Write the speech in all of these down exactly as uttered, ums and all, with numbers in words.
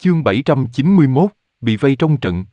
Chương bảy trăm chín mươi mốt, bị vây trong trận.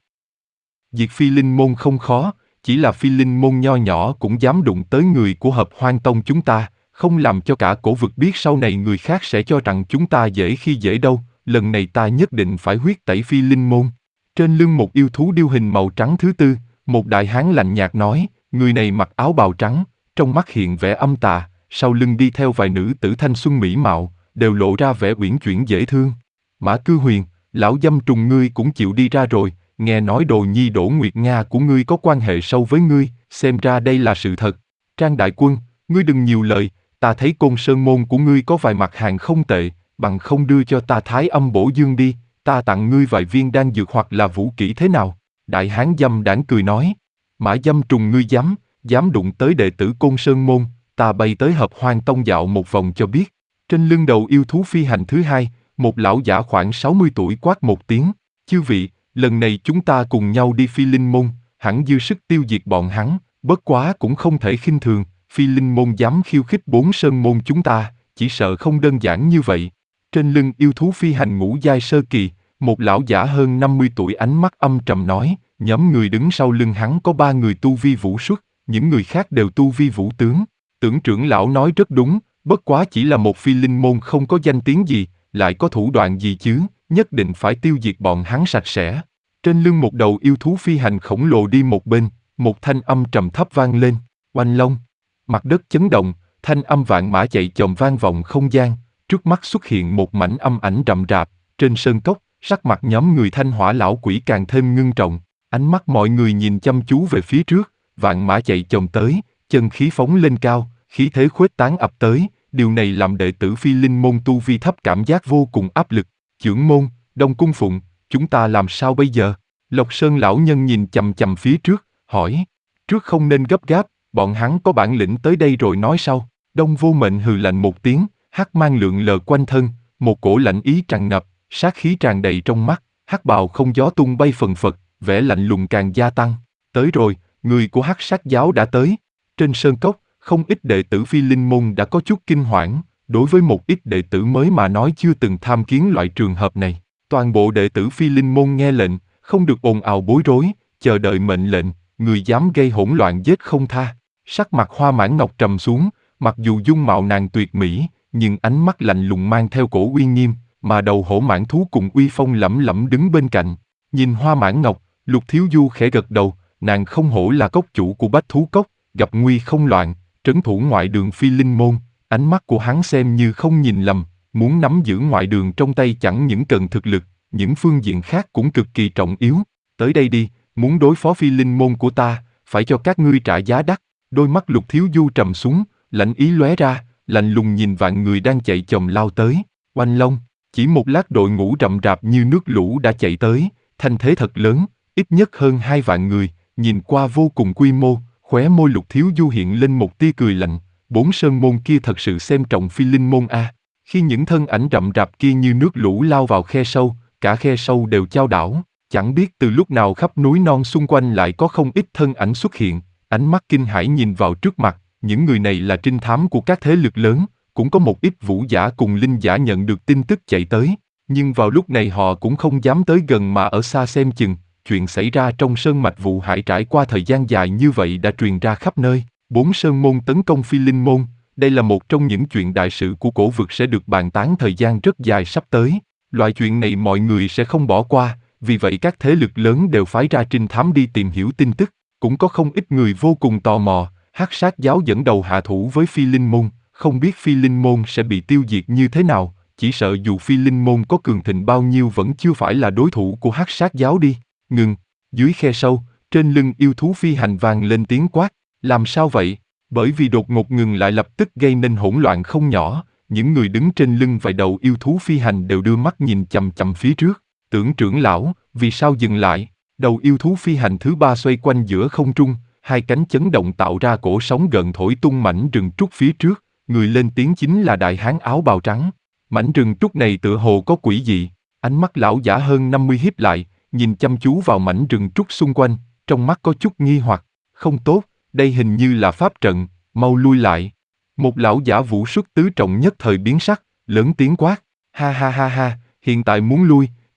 Diệt phi linh môn không khó, chỉ là phi linh môn nho nhỏ cũng dám đụng tới người của Hợp Hoan Tông chúng ta, không làm cho cả cổ vực biết sau này người khác sẽ cho rằng chúng ta dễ khi dễ đâu, lần này ta nhất định phải huyết tẩy phi linh môn. Trên lưng một yêu thú điêu hình màu trắng thứ tư, một đại hán lạnh nhạt nói, người này mặc áo bào trắng, trong mắt hiện vẻ âm tà, sau lưng đi theo vài nữ tử thanh xuân mỹ mạo, đều lộ ra vẻ uyển chuyển dễ thương. Mã Cư Huyền, lão dâm trùng ngươi cũng chịu đi ra rồi, nghe nói đồ nhi Đỗ Nguyệt Nga của ngươi có quan hệ sâu với ngươi, xem ra đây là sự thật. Trang đại quân, ngươi đừng nhiều lời, ta thấy Côn Sơn môn của ngươi có vài mặt hàng không tệ, bằng không đưa cho ta Thái Âm Bổ Dương đi, ta tặng ngươi vài viên đan dược hoặc là vũ kỹ thế nào? Đại hán dâm đãng cười nói, Mã dâm trùng ngươi dám, dám đụng tới đệ tử Côn Sơn môn, ta bay tới Hợp Hoan Tông dạo một vòng cho biết. Trên lưng đầu yêu thú phi hành thứ hai, một lão giả khoảng sáu mươi tuổi quát một tiếng, chư vị, lần này chúng ta cùng nhau đi phi linh môn, hẳn dư sức tiêu diệt bọn hắn, bất quá cũng không thể khinh thường, phi linh môn dám khiêu khích bốn sơn môn chúng ta, chỉ sợ không đơn giản như vậy. Trên lưng yêu thú phi hành ngũ giai sơ kỳ, một lão giả hơn năm mươi tuổi ánh mắt âm trầm nói, nhóm người đứng sau lưng hắn có ba người tu vi vũ xuất, những người khác đều tu vi vũ tướng. Tưởng trưởng lão nói rất đúng, bất quá chỉ là một phi linh môn không có danh tiếng gì, lại có thủ đoạn gì chứ, nhất định phải tiêu diệt bọn hắn sạch sẽ. Trên lưng một đầu yêu thú phi hành khổng lồ đi một bên, một thanh âm trầm thấp vang lên, oanh long. Mặt đất chấn động, thanh âm vạn mã chạy chồm vang vọng không gian, trước mắt xuất hiện một mảnh âm ảnh rậm rạp, trên sơn cốc, sắc mặt nhóm người Thanh Hỏa lão quỷ càng thêm ngưng trọng, ánh mắt mọi người nhìn chăm chú về phía trước, vạn mã chạy chồm tới, chân khí phóng lên cao, khí thế khuếch tán ập tới, điều này làm đệ tử phi linh môn tu vi thấp cảm giác vô cùng áp lực. Chưởng môn, Đông Cung Phụng, chúng ta làm sao bây giờ? Lộc Sơn lão nhân nhìn chằm chằm phía trước, hỏi. Trước không nên gấp gáp, bọn hắn có bản lĩnh tới đây rồi nói sau. Đông Vô Mệnh hừ lạnh một tiếng, hắc mang lượn lờ quanh thân, một cổ lạnh ý tràn ngập, sát khí tràn đầy trong mắt, hắc bào không gió tung bay phần phật, vẻ lạnh lùng càng gia tăng. Tới rồi, người của hắc sát giáo đã tới. Trên sơn cốc, không ít đệ tử phi linh môn đã có chút kinh hoảng, đối với một ít đệ tử mới mà nói chưa từng tham kiến loại trường hợp này. Toàn bộ đệ tử phi linh môn nghe lệnh, không được ồn ào bối rối, chờ đợi mệnh lệnh, người dám gây hỗn loạn giết không tha. Sắc mặt Hoa Mãn Ngọc trầm xuống, mặc dù dung mạo nàng tuyệt mỹ, nhưng ánh mắt lạnh lùng mang theo cổ uy nghiêm, mà đầu hổ mãn thú cùng uy phong lẫm lẫm đứng bên cạnh. Nhìn Hoa Mãn Ngọc, Lục Thiếu Du khẽ gật đầu, nàng không hổ là cốc chủ của Bách Thú Cốc, gặp nguy không loạn, trấn thủ ngoại đường phi linh môn, ánh mắt của hắn xem như không nhìn lầm, muốn nắm giữ ngoại đường trong tay chẳng những cần thực lực, những phương diện khác cũng cực kỳ trọng yếu. Tới đây đi, muốn đối phó phi linh môn của ta, phải cho các ngươi trả giá đắt. Đôi mắt Lục Thiếu Du trầm xuống, lạnh ý lóe ra, lạnh lùng nhìn vạn người đang chạy chồm lao tới. Oanh long, chỉ một lát đội ngũ rậm rạp như nước lũ đã chạy tới, thanh thế thật lớn, ít nhất hơn hai vạn người, nhìn qua vô cùng quy mô. Khóe môi Lục Thiếu Du hiện lên một tia cười lạnh, bốn sơn môn kia thật sự xem trọng phi linh môn a. Khi những thân ảnh rậm rạp kia như nước lũ lao vào khe sâu, cả khe sâu đều chao đảo, chẳng biết từ lúc nào khắp núi non xung quanh lại có không ít thân ảnh xuất hiện, ánh mắt kinh hãi nhìn vào trước mặt, những người này là trinh thám của các thế lực lớn, cũng có một ít vũ giả cùng linh giả nhận được tin tức chạy tới, nhưng vào lúc này họ cũng không dám tới gần mà ở xa xem chừng. Chuyện xảy ra trong sơn mạch vụ hải trải qua thời gian dài như vậy đã truyền ra khắp nơi. Bốn sơn môn tấn công phi linh môn, đây là một trong những chuyện đại sự của cổ vực sẽ được bàn tán thời gian rất dài sắp tới. Loại chuyện này mọi người sẽ không bỏ qua, vì vậy các thế lực lớn đều phái ra trinh thám đi tìm hiểu tin tức. Cũng có không ít người vô cùng tò mò, hắc sát giáo dẫn đầu hạ thủ với phi linh môn, không biết phi linh môn sẽ bị tiêu diệt như thế nào, chỉ sợ dù phi linh môn có cường thịnh bao nhiêu vẫn chưa phải là đối thủ của hắc sát giáo đi. Ngừng, dưới khe sâu, trên lưng yêu thú phi hành vang lên tiếng quát, làm sao vậy? Bởi vì đột ngột ngừng lại lập tức gây nên hỗn loạn không nhỏ, những người đứng trên lưng vài đầu yêu thú phi hành đều đưa mắt nhìn chằm chằm phía trước. Tưởng trưởng lão, vì sao dừng lại? Đầu yêu thú phi hành thứ ba xoay quanh giữa không trung, hai cánh chấn động tạo ra cổ sóng gợn thổi tung mảnh rừng trúc phía trước, người lên tiếng chính là đại hán áo bào trắng. Mảnh rừng trúc này tựa hồ có quỷ dị, ánh mắt lão giả hơn năm mươi híp lại, nhìn chăm chú vào mảnh rừng trúc xung quanh, trong mắt có chút nghi hoặc, không tốt, đây hình như là pháp trận, mau lui lại. Một lão giả vũ xuất tứ trọng nhất thời biến sắc, lớn tiếng quát, ha ha ha ha, hiện tại muốn lui,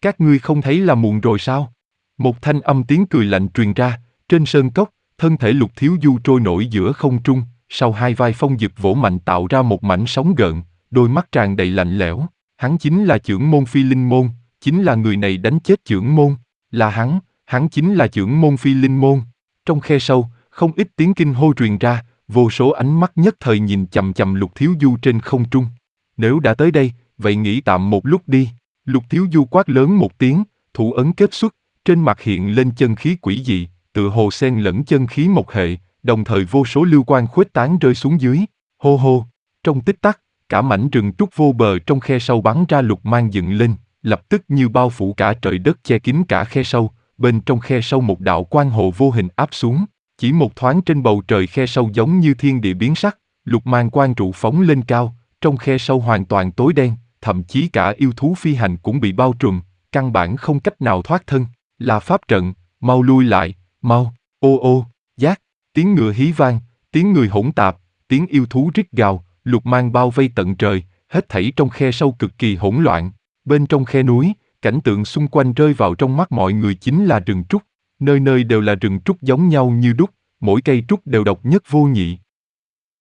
Các ngươi không thấy là muộn rồi sao? Một thanh âm tiếng cười lạnh truyền ra, trên sơn cốc, thân thể Lục Thiếu Du trôi nổi giữa không trung, sau hai vai phong dực vỗ mạnh tạo ra một mảnh sóng gợn, đôi mắt tràn đầy lạnh lẽo. Hắn chính là chưởng môn Phi Linh Môn, chính là người này đánh chết chưởng môn, là hắn, hắn chính là chưởng môn Phi Linh Môn. Trong khe sâu, không ít tiếng kinh hô truyền ra, vô số ánh mắt nhất thời nhìn chằm chằm Lục Thiếu Du trên không trung. Nếu đã tới đây, vậy nghỉ tạm một lúc đi. Lục Thiếu Du quát lớn một tiếng, thủ ấn kết xuất, trên mặt hiện lên chân khí quỷ dị, tựa hồ xen lẫn chân khí một hệ, đồng thời vô số lưu quang khuếch tán rơi xuống dưới. Hô hô, trong tích tắc, cả mảnh rừng trúc vô bờ trong khe sâu bắn ra lục mang dựng lên, lập tức như bao phủ cả trời đất che kín cả khe sâu, bên trong khe sâu một đạo quang hộ vô hình áp xuống, chỉ một thoáng trên bầu trời khe sâu giống như thiên địa biến sắc, lục mang quang trụ phóng lên cao, trong khe sâu hoàn toàn tối đen, thậm chí cả yêu thú phi hành cũng bị bao trùm, căn bản không cách nào thoát thân, là pháp trận, mau lui lại, mau, ô ô, giác, tiếng ngựa hí vang, tiếng người hỗn tạp, tiếng yêu thú rít gào, lục mang bao vây tận trời, hết thảy trong khe sâu cực kỳ hỗn loạn, bên trong khe núi, cảnh tượng xung quanh rơi vào trong mắt mọi người chính là rừng trúc, nơi nơi đều là rừng trúc giống nhau như đúc, mỗi cây trúc đều độc nhất vô nhị,